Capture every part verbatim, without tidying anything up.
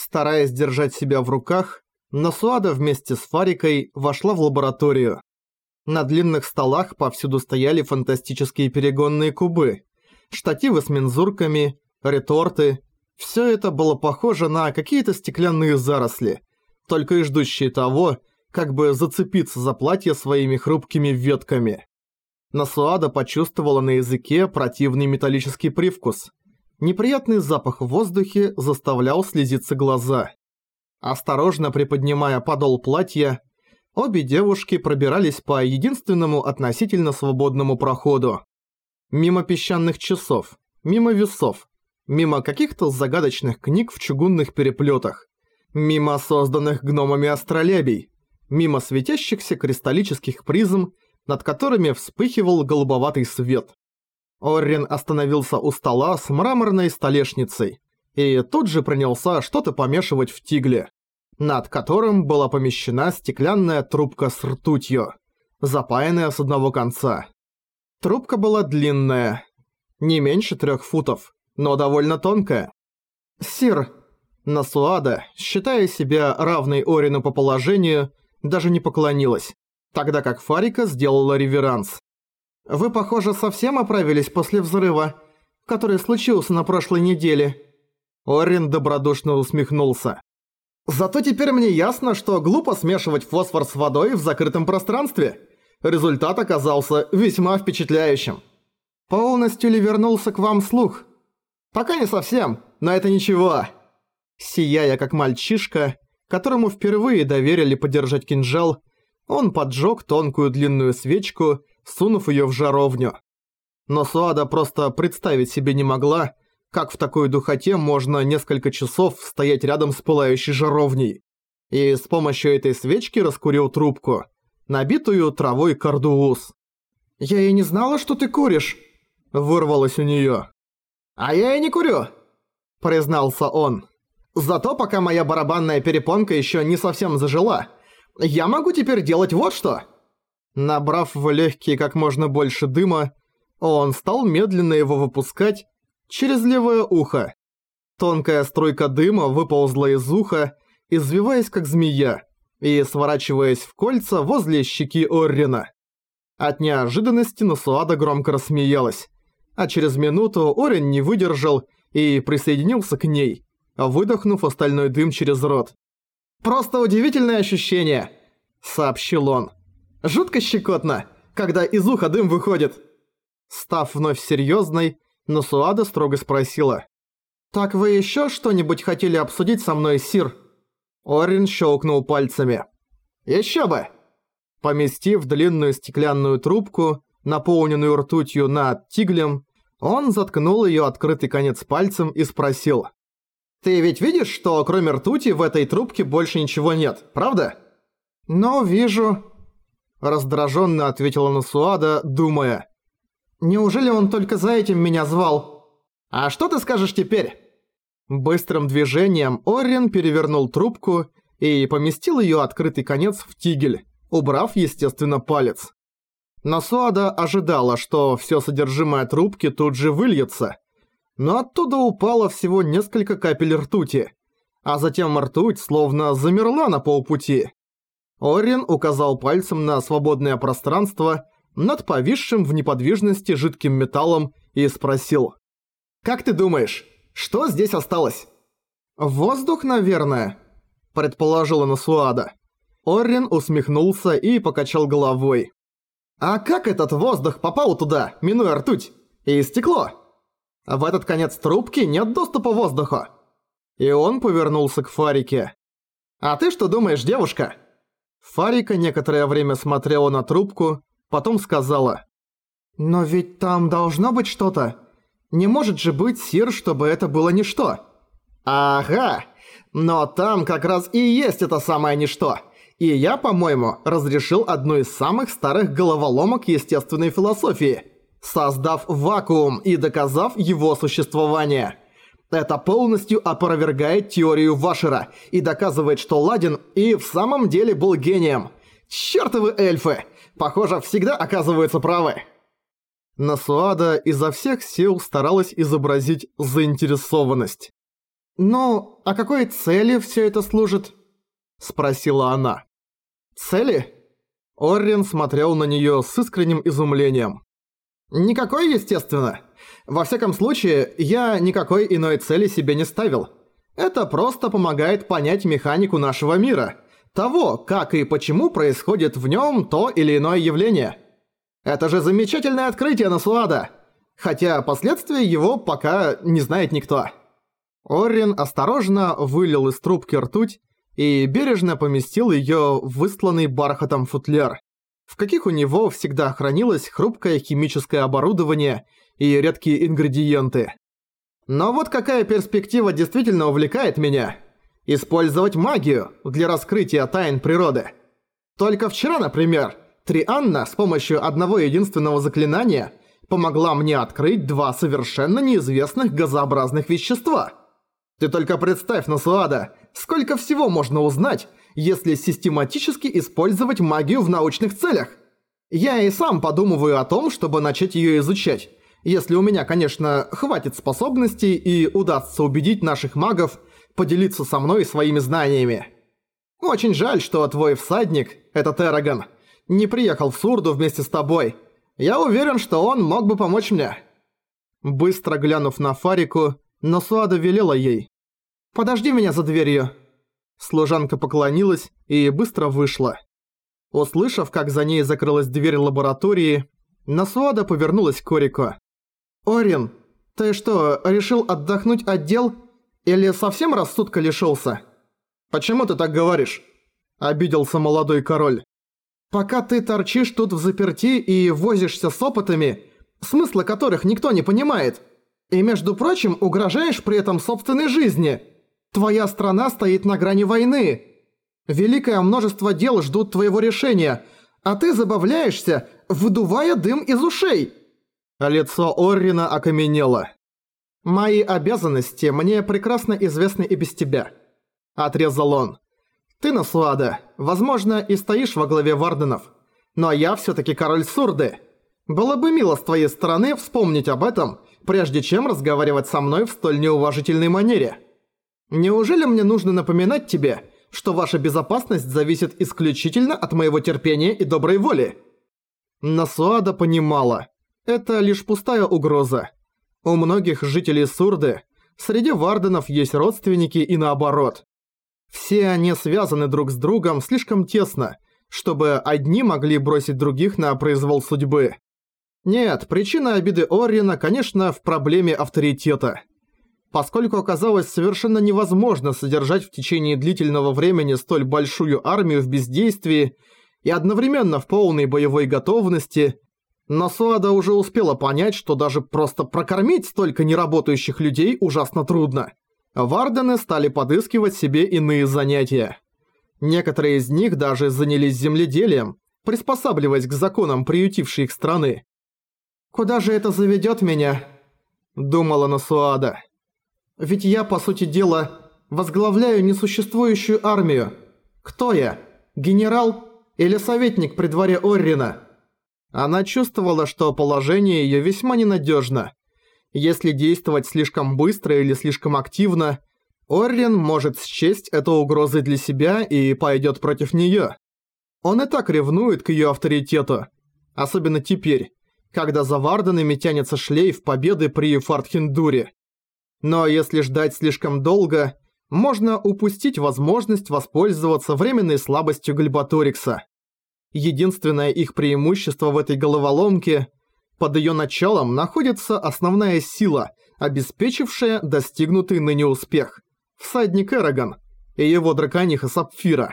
Стараясь держать себя в руках, Насуада вместе с Фарикой вошла в лабораторию. На длинных столах повсюду стояли фантастические перегонные кубы, штативы с мензурками, реторты. Все это было похоже на какие-то стеклянные заросли, только и ждущие того, как бы зацепиться за платье своими хрупкими ветками. Насуада почувствовала на языке противный металлический привкус. Неприятный запах в воздухе заставлял слезиться глаза. Осторожно приподнимая подол платья, обе девушки пробирались по единственному относительно свободному проходу. Мимо песчаных часов, мимо весов, мимо каких-то загадочных книг в чугунных переплетах, мимо созданных гномами астролябий, мимо светящихся кристаллических призм, над которыми вспыхивал голубоватый свет. Оррин остановился у стола с мраморной столешницей и тут же принялся что-то помешивать в тигле, над которым была помещена стеклянная трубка с ртутью, запаянная с одного конца. Трубка была длинная, не меньше трех футов, но довольно тонкая. «Сир!» Насуада, считая себя равной Орину по положению, даже не поклонилась, тогда как Фарика сделала реверанс. «Вы, похоже, совсем оправились после взрыва, который случился на прошлой неделе». Орин добродушно усмехнулся. «Зато теперь мне ясно, что глупо смешивать фосфор с водой в закрытом пространстве. Результат оказался весьма впечатляющим». «Полностью ли вернулся к вам слух?» «Пока не совсем, но это ничего». Сияя как мальчишка, которому впервые доверили подержать кинжал, он поджег тонкую длинную свечку, сунув её в жаровню. Но Суада просто представить себе не могла, как в такой духоте можно несколько часов стоять рядом с пылающей жаровней. И с помощью этой свечки раскурил трубку, набитую травой кардуус. «Я и не знала, что ты куришь», — вырвалось у неё. «А я и не курю», — признался он. «Зато пока моя барабанная перепонка ещё не совсем зажила, я могу теперь делать вот что». Набрав в легкие как можно больше дыма, он стал медленно его выпускать через левое ухо. Тонкая струйка дыма выползла из уха, извиваясь как змея и сворачиваясь в кольца возле щеки Оррина. От неожиданности Насуада громко рассмеялась, а через минуту Оррин не выдержал и присоединился к ней, выдохнув остальной дым через рот. «Просто удивительное ощущение», — сообщил он. «Жутко щекотно, когда из уха дым выходит». Став вновь серьёзной, Насуада строго спросила. «Так вы ещё что-нибудь хотели обсудить со мной, сир?» Оррин щелкнул пальцами. «Ещё бы!» Поместив длинную стеклянную трубку, наполненную ртутью над тиглем, он заткнул её открытый конец пальцем и спросил. «Ты ведь видишь, что кроме ртути в этой трубке больше ничего нет, правда?» «Ну, вижу», — раздражённо ответила Насуада, думая. «Неужели он только за этим меня звал?» «А что ты скажешь теперь?» Быстрым движением Оррин перевернул трубку и поместил её открытый конец в тигель, убрав, естественно, палец. Насуада ожидала, что всё содержимое трубки тут же выльется, но оттуда упало всего несколько капель ртути, а затем ртуть словно замерла на полпути. Оррин указал пальцем на свободное пространство над повисшим в неподвижности жидким металлом и спросил. «Как ты думаешь, что здесь осталось?» «Воздух, наверное», — предположила Насуада. Оррин усмехнулся и покачал головой. «А как этот воздух попал туда, минуя ртуть? И стекло? В этот конец трубки нет доступа воздуху». И он повернулся к Фарике. «А ты что думаешь, девушка?» Фарика некоторое время смотрела на трубку, потом сказала. «Но ведь там должно быть что-то. Не может же быть, сир, чтобы это было ничто». «Ага, но там как раз и есть это самое ничто. И я, по-моему, разрешил одну из самых старых головоломок естественной философии, создав вакуум и доказав его существование. Это полностью опровергает теорию Вашера и доказывает, что Ладин и в самом деле был гением. Чёртовы эльфы! Похоже, всегда оказываются правы». Насуада изо всех сил старалась изобразить заинтересованность. «Ну, а какой цели все это служит?» – спросила она. «Цели?» Оррин смотрел на неё с искренним изумлением. «Никакой, естественно. Во всяком случае, я никакой иной цели себе не ставил. Это просто помогает понять механику нашего мира, того, как и почему происходит в нём то или иное явление. Это же замечательное открытие, Насуада, хотя последствия его пока не знает никто». Оррин осторожно вылил из трубки ртуть и бережно поместил её в выстланный бархатом футляр, в каких у него всегда хранилось хрупкое химическое оборудование и редкие ингредиенты. Но вот какая перспектива действительно увлекает меня – использовать магию для раскрытия тайн природы. Только вчера, например, Трианна с помощью одного единственного заклинания помогла мне открыть два совершенно неизвестных газообразных вещества. Ты только представь, Насуада, сколько всего можно узнать, если систематически использовать магию в научных целях. Я и сам подумываю о том, чтобы начать её изучать, если у меня, конечно, хватит способностей и удастся убедить наших магов поделиться со мной своими знаниями. Очень жаль, что твой всадник, этот Эрагон, не приехал в Сурду вместе с тобой. Я уверен, что он мог бы помочь мне». Быстро глянув на Фарику, Насуада велела ей: «Подожди меня за дверью». Служанка поклонилась и быстро вышла. Услышав, как за ней закрылась дверь лаборатории, Насуада повернулась к Орико. «Орин, ты что, решил отдохнуть от дел? Или совсем рассудка лишился?» «Почему ты так говоришь?» – обиделся молодой король. «Пока ты торчишь тут в заперти и возишься с опытами, смысла которых никто не понимает, и, между прочим, угрожаешь при этом собственной жизни. Твоя страна стоит на грани войны. Великое множество дел ждут твоего решения, а ты забавляешься, выдувая дым из ушей». Лицо Оррина окаменело. «Мои обязанности мне прекрасно известны и без тебя», – отрезал он. «Ты, Насуада, возможно, и стоишь во главе Варденов, но я всё-таки король Сурды. Было бы мило с твоей стороны вспомнить об этом, прежде чем разговаривать со мной в столь неуважительной манере. Неужели мне нужно напоминать тебе, что ваша безопасность зависит исключительно от моего терпения и доброй воли?» Насуада понимала. Это лишь пустая угроза. У многих жителей Сурды среди варденов есть родственники и наоборот. Все они связаны друг с другом слишком тесно, чтобы одни могли бросить других на произвол судьбы. Нет, причина обиды Оррина, конечно, в проблеме авторитета. Поскольку оказалось совершенно невозможно содержать в течение длительного времени столь большую армию в бездействии и одновременно в полной боевой готовности, Насуада уже успела понять, что даже просто прокормить столько неработающих людей ужасно трудно. Вардены стали подыскивать себе иные занятия. Некоторые из них даже занялись земледелием, приспосабливаясь к законам приютившей их страны. «Куда же это заведёт меня?» – думала Насуада. «Ведь я, по сути дела, возглавляю несуществующую армию. Кто я? Генерал или советник при дворе Оррина?» Она чувствовала, что положение её весьма ненадёжно. Если действовать слишком быстро или слишком активно, Оррин может счесть это угрозой для себя и пойдёт против неё. Он и так ревнует к её авторитету, особенно теперь, когда за Варденами тянется шлейф победы при Фартхендуре. Но если ждать слишком долго, можно упустить возможность воспользоваться временной слабостью Гальбаторикса. Единственное их преимущество в этой головоломке – под её началом находится основная сила, обеспечившая достигнутый ныне успех – всадник Эрагон и его дракониха Сапфира.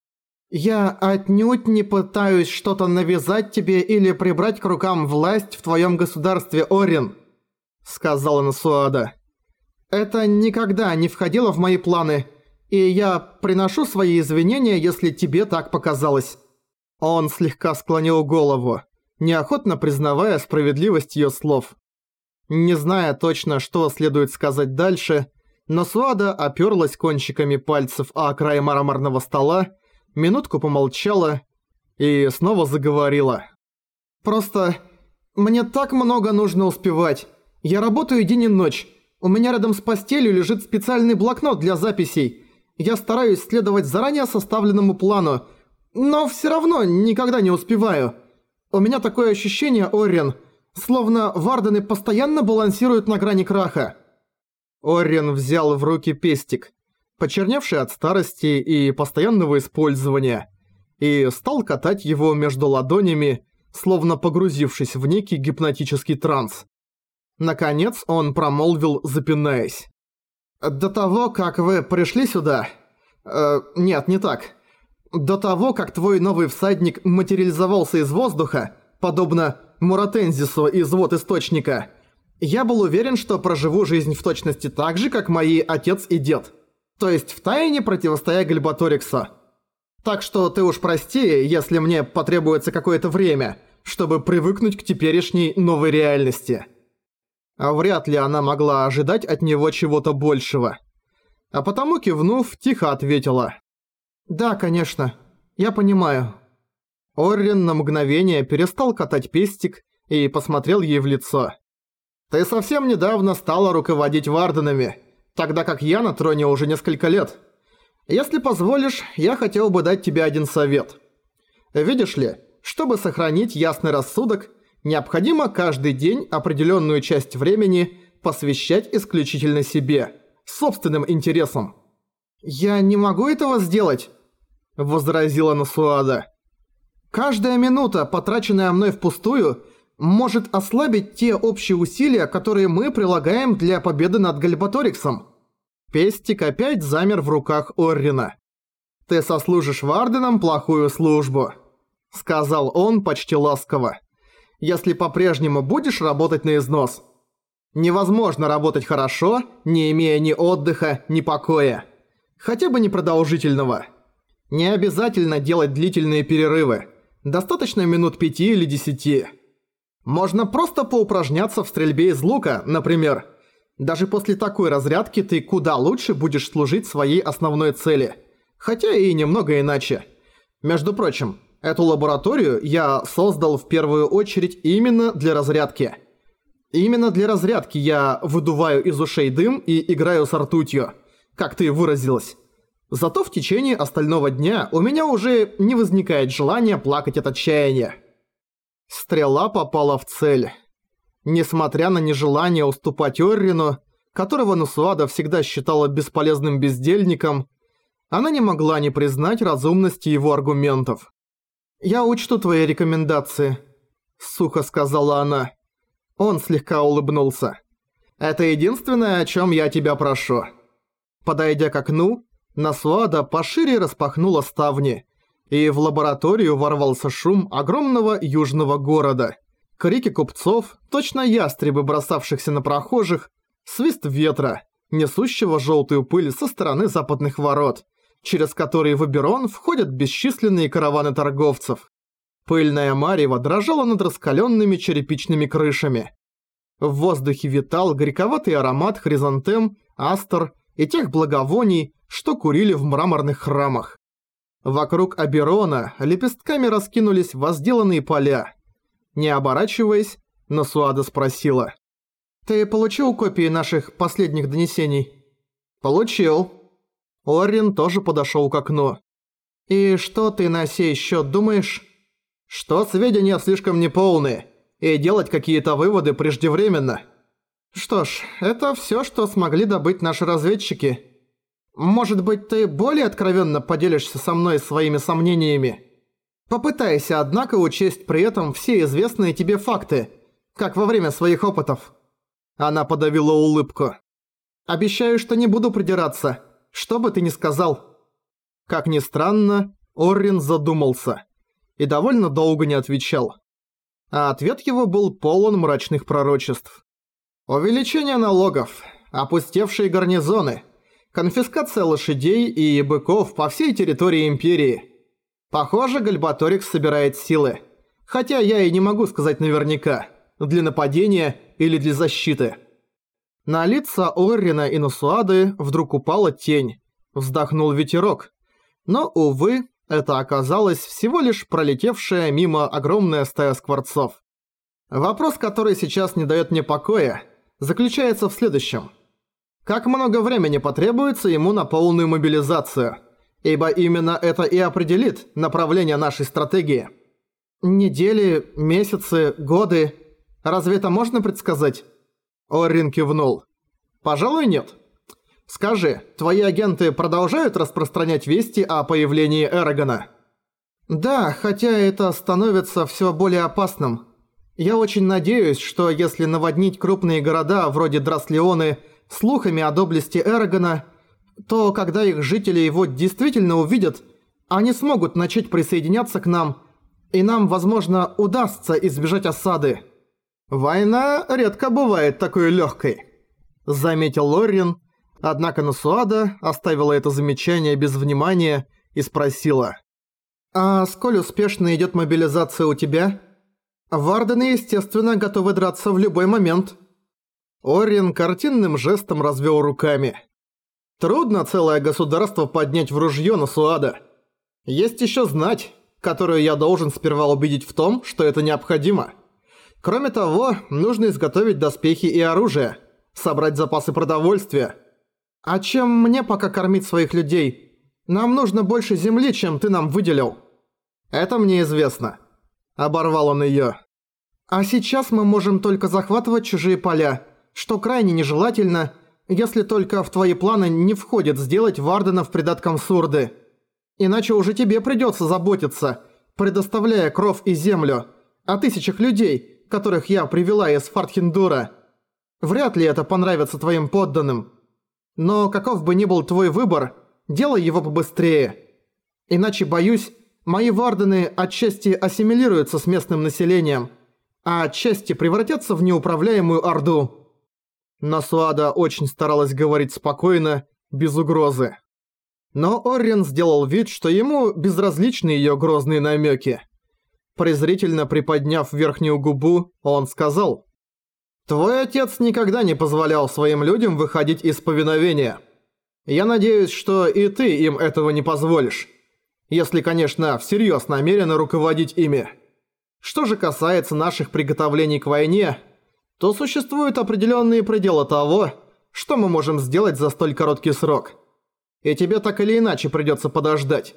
«Я отнюдь не пытаюсь что-то навязать тебе или прибрать к рукам власть в твоём государстве, Оррин», – сказала Насуада. «Это никогда не входило в мои планы, и я приношу свои извинения, если тебе так показалось». Он слегка склонил голову, неохотно признавая справедливость её слов. Не зная точно, что следует сказать дальше, Насуада опёрлась кончиками пальцев о край мраморного стола, минутку помолчала и снова заговорила. «Просто мне так много нужно успевать. Я работаю день и ночь. У меня рядом с постелью лежит специальный блокнот для записей. Я стараюсь следовать заранее составленному плану, но все равно никогда не успеваю. У меня такое ощущение, Оррен, словно вардены постоянно балансируют на грани краха». Оррен взял в руки пестик, почерневший от старости и постоянного использования, и стал катать его между ладонями, словно погрузившись в некий гипнотический транс. Наконец он промолвил, запинаясь. «До того, как вы пришли сюда... Э, нет, не так. До того, как твой новый всадник материализовался из воздуха, подобно Муратензису из вод Источника, я был уверен, что проживу жизнь в точности так же, как мои отец и дед. То есть втайне противостоя Гальбаториксу. Так что ты уж прости, если мне потребуется какое-то время, чтобы привыкнуть к теперешней новой реальности». А вряд ли она могла ожидать от него чего-то большего. А потому, кивнув, тихо ответила. «Да, конечно. Я понимаю». Оррен на мгновение перестал катать пестик и посмотрел ей в лицо. «Ты совсем недавно стала руководить варденами, тогда как я на троне уже несколько лет. Если позволишь, я хотел бы дать тебе один совет. Видишь ли, чтобы сохранить ясный рассудок, необходимо каждый день определенную часть времени посвящать исключительно себе, собственным интересам». «Я не могу этого сделать», — возразила Насуада. «Каждая минута, потраченная мной впустую, может ослабить те общие усилия, которые мы прилагаем для победы над Гальбаториксом». Пестик опять замер в руках Оррена. «Ты сослужишь варденам плохую службу», — сказал он почти ласково, «если по-прежнему будешь работать на износ. Невозможно работать хорошо, не имея ни отдыха, ни покоя. Хотя бы непродолжительного. Не обязательно делать длительные перерывы. Достаточно минут пяти или десяти. Можно просто поупражняться в стрельбе из лука, например. Даже после такой разрядки ты куда лучше будешь служить своей основной цели. Хотя и немного иначе. Между прочим, эту лабораторию я создал в первую очередь именно для разрядки. Именно для разрядки я выдуваю из ушей дым и играю с ртутью, как ты выразилась. Зато в течение остального дня у меня уже не возникает желания плакать от отчаяния». Стрела попала в цель. Несмотря на нежелание уступать Оррину, которого Насуада всегда считала бесполезным бездельником, она не могла не признать разумности его аргументов. «Я учту твои рекомендации», — сухо сказала она. Он слегка улыбнулся. «Это единственное, о чем я тебя прошу». Подойдя к окну, Насуада пошире распахнула ставни, и в лабораторию ворвался шум огромного южного города. Крики купцов, точно ястребы, бросавшихся на прохожих, свист ветра, несущего желтую пыль со стороны западных ворот, через которые в Оберон входят бесчисленные караваны торговцев. Пыльная марево дрожала над раскаленными черепичными крышами. В воздухе витал горьковатый аромат хризантем, астр и тех благовоний, что курили в мраморных храмах. Вокруг Оберона лепестками раскинулись возделанные поля. Не оборачиваясь, Насуада спросила. «Ты получил копии наших последних донесений?» «Получил». Оррен тоже подошел к окну. «И что ты на сей счет думаешь?» «Что сведения слишком неполные, и делать какие-то выводы преждевременно». «Что ж, это все, что смогли добыть наши разведчики. Может быть, ты более откровенно поделишься со мной своими сомнениями? Попытайся, однако, учесть при этом все известные тебе факты, как во время своих опытов». Она подавила улыбку. «Обещаю, что не буду придираться, что бы ты ни сказал». Как ни странно, Оррен задумался и довольно долго не отвечал. А ответ его был полон мрачных пророчеств. Увеличение налогов, опустевшие гарнизоны, конфискация лошадей и быков по всей территории Империи. Похоже, Гальбаторикс собирает силы, хотя я и не могу сказать наверняка, для нападения или для защиты. На лица Оррена и Насуады вдруг упала тень, вздохнул ветерок, но, увы, это оказалось всего лишь пролетевшая мимо огромная стая скворцов. Вопрос, который сейчас не дает мне покоя, заключается в следующем. Как много времени потребуется ему на полную мобилизацию? Ибо именно это и определит направление нашей стратегии. Недели, месяцы, годы. Разве это можно предсказать? Оррин кивнул. Пожалуй, нет. Скажи, твои агенты продолжают распространять вести о появлении Эрагона? Да, хотя это становится все более опасным. Я очень надеюсь, что если наводнить крупные города вроде Драслеоны слухами о доблести Эрагона, то когда их жители его действительно увидят, они смогут начать присоединяться к нам, и нам, возможно, удастся избежать осады. Война редко бывает такой легкой, заметил Лоррин, однако Насуада оставила это замечание без внимания и спросила. «А сколь успешно идет мобилизация у тебя?» «Вардены, естественно, готовы драться в любой момент». Оррин картинным жестом развел руками. «Трудно целое государство поднять в ружье, Насуада. Есть еще знать, которую я должен сперва убедить в том, что это необходимо. Кроме того, нужно изготовить доспехи и оружие, собрать запасы продовольствия. А чем мне пока кормить своих людей? Нам нужно больше земли, чем ты нам выделил». «Это мне известно». Оборвал он её. «А сейчас мы можем только захватывать чужие поля, что крайне нежелательно, если только в твои планы не входит сделать Варденов придатком Сурды. Иначе уже тебе придётся заботиться, предоставляя кров и землю, о тысячах людей, которых я привела из Фартхендура. Вряд ли это понравится твоим подданным. Но каков бы ни был твой выбор, делай его побыстрее. Иначе, боюсь, мои вардены отчасти ассимилируются с местным населением, а отчасти превратятся в неуправляемую орду». Насуада очень старалась говорить спокойно, без угрозы. Но Оррин сделал вид, что ему безразличны её грозные намёки. Презрительно приподняв верхнюю губу, он сказал: «Твой отец никогда не позволял своим людям выходить из повиновения. Я надеюсь, что и ты им этого не позволишь. Если, конечно, всерьёз намерена руководить ими. Что же касается наших приготовлений к войне, то существуют определённые пределы того, что мы можем сделать за столь короткий срок. И тебе так или иначе придётся подождать».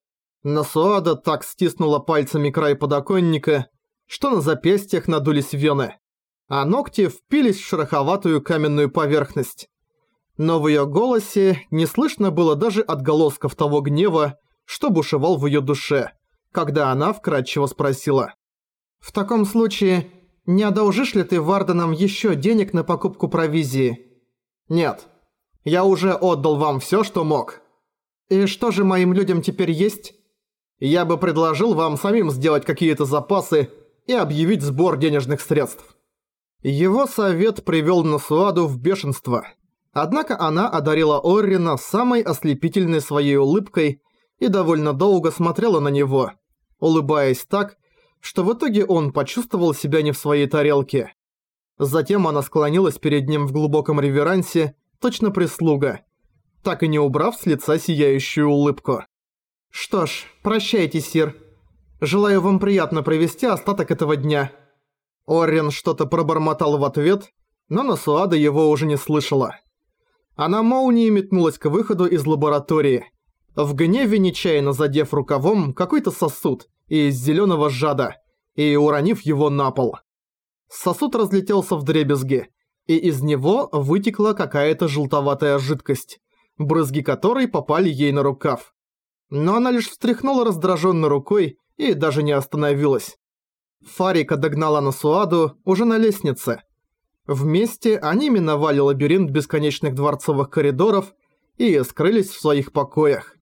Насуада так стиснула пальцами край подоконника, что на запястьях надулись вены, а ногти впились в шероховатую каменную поверхность. Но в её голосе не слышно было даже отголосков того гнева, что бушевал в её душе, когда она вкратчиво спросила: «В таком случае, не одолжишь ли ты Варденам ещё денег на покупку провизии?» «Нет. Я уже отдал вам всё, что мог». «И что же моим людям теперь есть?» «Я бы предложил вам самим сделать какие-то запасы и объявить сбор денежных средств». Его совет привёл Насуаду в бешенство. Однако она одарила Оррина самой ослепительной своей улыбкой и довольно долго смотрела на него, улыбаясь так, что в итоге он почувствовал себя не в своей тарелке. Затем она склонилась перед ним в глубоком реверансе, точно прислуга, так и не убрав с лица сияющую улыбку. «Что ж, прощайте, сир. Желаю вам приятно провести остаток этого дня». Оррин что-то пробормотал в ответ, но Насуада его уже не слышала. Она молнией метнулась к выходу из лаборатории, в гневе нечаянно задев рукавом какой-то сосуд из зелёного жада и уронив его на пол. Сосуд разлетелся вдребезги, и из него вытекла какая-то желтоватая жидкость, брызги которой попали ей на рукав. Но она лишь встряхнула раздражённой рукой и даже не остановилась. Фарика догнала Насуаду уже на лестнице. Вместе они миновали лабиринт бесконечных дворцовых коридоров и скрылись в своих покоях.